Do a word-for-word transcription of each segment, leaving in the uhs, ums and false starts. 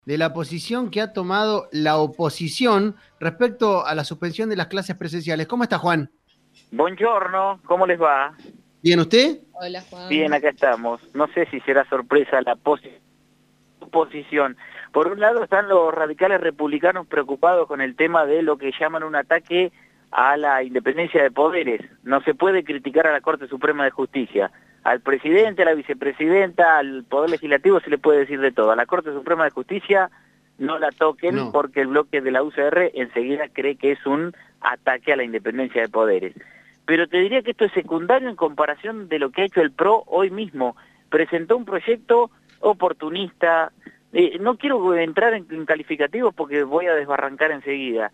de la posición que ha tomado la oposición respecto a la suspensión de las clases presenciales. ¿Cómo está, Juan? Buongiorno, ¿cómo les va? ¿Bien usted? Hola Juan. Bien, acá estamos. No sé si será sorpresa la posi- posición. Por un lado están los radicales republicanos preocupados con el tema de lo que llaman un ataque a la independencia de poderes. No se puede criticar a la Corte Suprema de Justicia. Al presidente, a la vicepresidenta, al Poder Legislativo se le puede decir de todo. A la Corte Suprema de Justicia no la toquen No. porque el bloque de la U C R enseguida cree que es un ataque a la independencia de poderes. Pero te diría que esto es secundario en comparación de lo que ha hecho el P R O hoy mismo. Presentó un proyecto oportunista. Eh, no quiero entrar en, en calificativos porque voy a desbarrancar enseguida.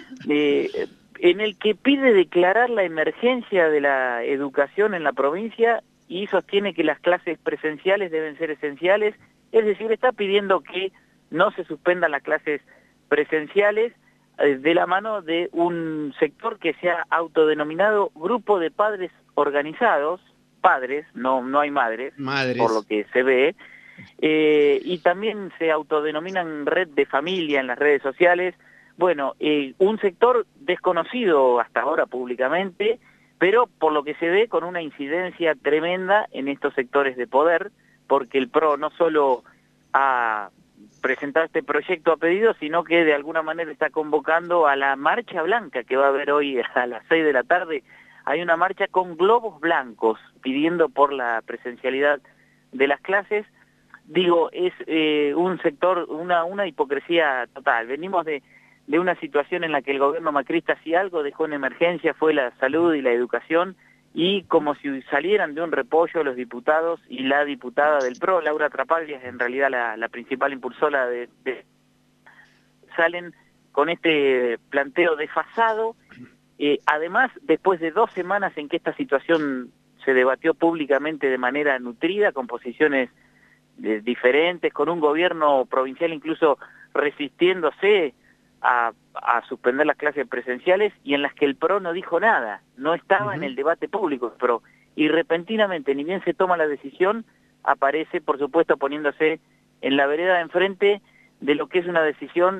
Eh, en el que pide declarar la emergencia de la educación en la provincia y sostiene que las clases presenciales deben ser esenciales. Es decir, está pidiendo que no se suspendan las clases presenciales eh, de la mano de un sector que se ha autodenominado Grupo de Padres Organizados, padres, no, no hay madres, por lo Madres. que se ve, eh, y también se autodenominan red de familia en las redes sociales. Bueno, eh, un sector desconocido hasta ahora públicamente, pero por lo que se ve con una incidencia tremenda en estos sectores de poder, porque el P R O no solo ha presentado este proyecto a pedido, sino que de alguna manera está convocando a la marcha blanca que va a haber hoy a las seis de la tarde. Hay una marcha con globos blancos pidiendo por la presencialidad de las clases. Digo, es eh, un sector, una, una hipocresía total. Venimos de, de una situación en la que el gobierno macrista, si algo dejó en emergencia, fue la salud y la educación, y como si salieran de un repollo los diputados y la diputada del P R O, Laura Trapaglia, es en realidad la, la principal impulsora de, de... salen con este planteo desfasado. Eh, además, después de dos semanas en que esta situación se debatió públicamente de manera nutrida, con posiciones de, diferentes, con un gobierno provincial incluso resistiéndose a, a suspender las clases presenciales y en las que el P R O no dijo nada, no estaba en Ujú. el debate público el P R O, y repentinamente, ni bien se toma la decisión, aparece, por supuesto, poniéndose en la vereda de enfrente de lo que es una decisión,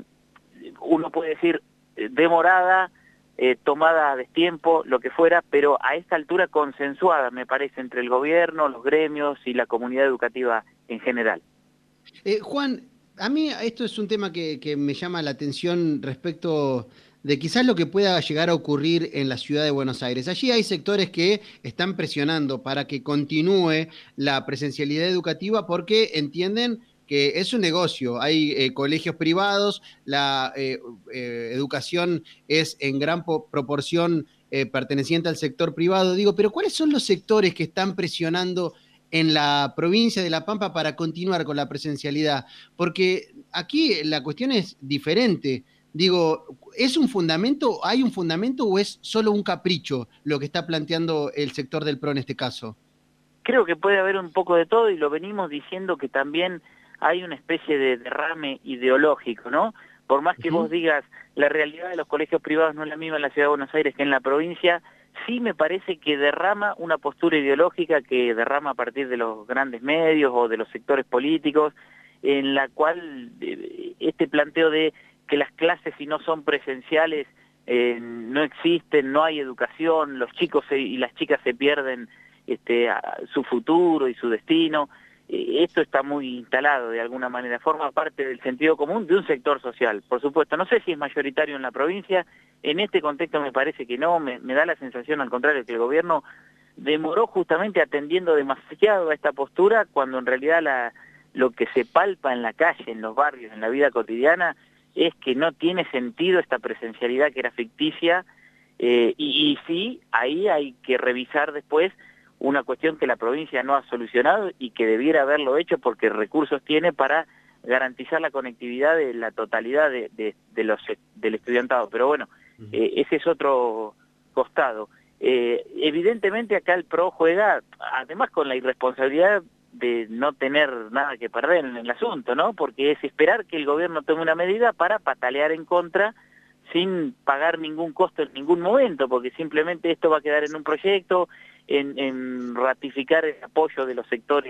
uno puede decir, eh, demorada, eh, tomada a destiempo, lo que fuera, pero a esta altura consensuada, me parece, entre el gobierno, los gremios y la comunidad educativa en general. Eh, Juan, a mí esto es un tema que, que me llama la atención respecto de quizás lo que pueda llegar a ocurrir en la ciudad de Buenos Aires. Allí hay sectores que están presionando para que continúe la presencialidad educativa porque entienden que es un negocio. Hay eh, colegios privados, la eh, eh, educación es en gran po- proporción eh, perteneciente al sector privado. Digo, pero ¿cuáles son los sectores que están presionando en la provincia de La Pampa para continuar con la presencialidad? Porque aquí la cuestión es diferente. Digo, ¿es un fundamento, hay un fundamento o es solo un capricho lo que está planteando el sector del P R O en este caso? Creo que puede haber un poco de todo y lo venimos diciendo que también hay una especie de derrame ideológico, ¿no? Por más que vos Uh-huh. digas la realidad de los colegios privados no es la misma en la Ciudad de Buenos Aires que en la provincia, sí me parece que derrama una postura ideológica que derrama a partir de los grandes medios o de los sectores políticos, en la cual eh, este planteo de que las clases si no son presenciales eh, no existen, no hay educación, los chicos se, y las chicas se pierden este, a su futuro y su destino. Eh, esto está muy instalado de alguna manera, forma parte del sentido común de un sector social, por supuesto. No sé si es mayoritario en la provincia, en este contexto me parece que no, me, me da la sensación al contrario que el gobierno demoró justamente atendiendo demasiado a esta postura cuando en realidad la, lo que se palpa en la calle, en los barrios, en la vida cotidiana, es que no tiene sentido esta presencialidad que era ficticia, eh, y, y sí, ahí hay que revisar después una cuestión que la provincia no ha solucionado y que debiera haberlo hecho porque recursos tiene para garantizar la conectividad de la totalidad de, de, de los, del estudiantado. Pero bueno, Uh-huh. eh, ese es otro costado. Eh, evidentemente acá el P R O juega, además con la irresponsabilidad de no tener nada que perder en el asunto, ¿no? Porque es esperar que el gobierno tome una medida para patalear en contra sin pagar ningún costo en ningún momento, porque simplemente esto va a quedar en un proyecto, en, en ratificar el apoyo de los sectores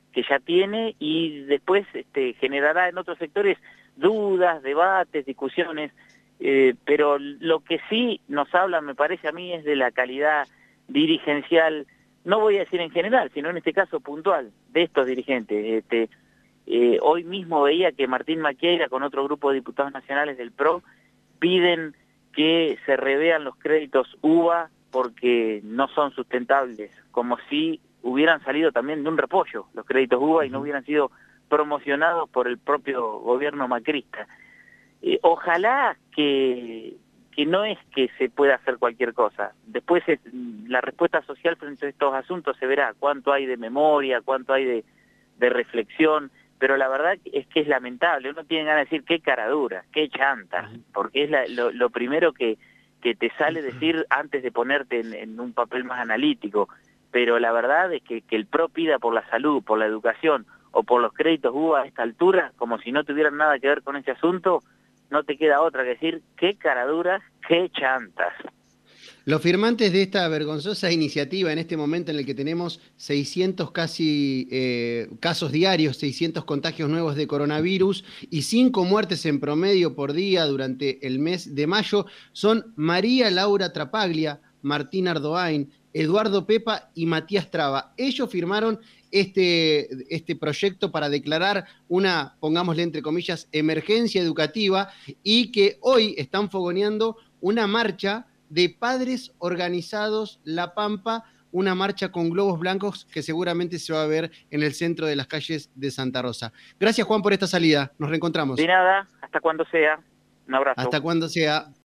que ya tiene y después este, generará en otros sectores dudas, debates, discusiones, eh, pero lo que sí nos habla, me parece a mí, es de la calidad dirigencial, no voy a decir en general, sino en este caso puntual, de estos dirigentes. Este, eh, hoy mismo veía que Martín Maquieira con otro grupo de diputados nacionales del P R O piden que se revean los créditos U V A porque no son sustentables, como si hubieran salido también de un repollo los créditos U V A y no hubieran sido promocionados por el propio gobierno macrista. Eh, ojalá que, que no es que se pueda hacer cualquier cosa. Después es, la respuesta social frente a estos asuntos se verá cuánto hay de memoria, cuánto hay de, de reflexión, pero la verdad es que es lamentable. Uno tiene ganas de decir qué cara dura, qué chanta, porque es la, lo, lo primero que, que te sale decir antes de ponerte en, en un papel más analítico. Pero la verdad es que, que el P R O pida por la salud, por la educación o por los créditos U V A a esta altura, como si no tuvieran nada que ver con ese asunto, no te queda otra que decir qué caraduras, qué chantas. Los firmantes de esta vergonzosa iniciativa en este momento en el que tenemos seiscientos casi eh, casos diarios, seiscientos contagios nuevos de coronavirus y cinco muertes en promedio por día durante el mes de mayo, son María Laura Trapaglia, Martín Ardoain, Eduardo Pepa y Matías Traba. Ellos firmaron este, este proyecto para declarar una, pongámosle entre comillas, emergencia educativa y que hoy están fogoneando una marcha de padres organizados La Pampa, una marcha con globos blancos que seguramente se va a ver en el centro de las calles de Santa Rosa. Gracias, Juan, por esta salida. Nos reencontramos. De nada, hasta cuando sea. Un abrazo. Hasta cuando sea.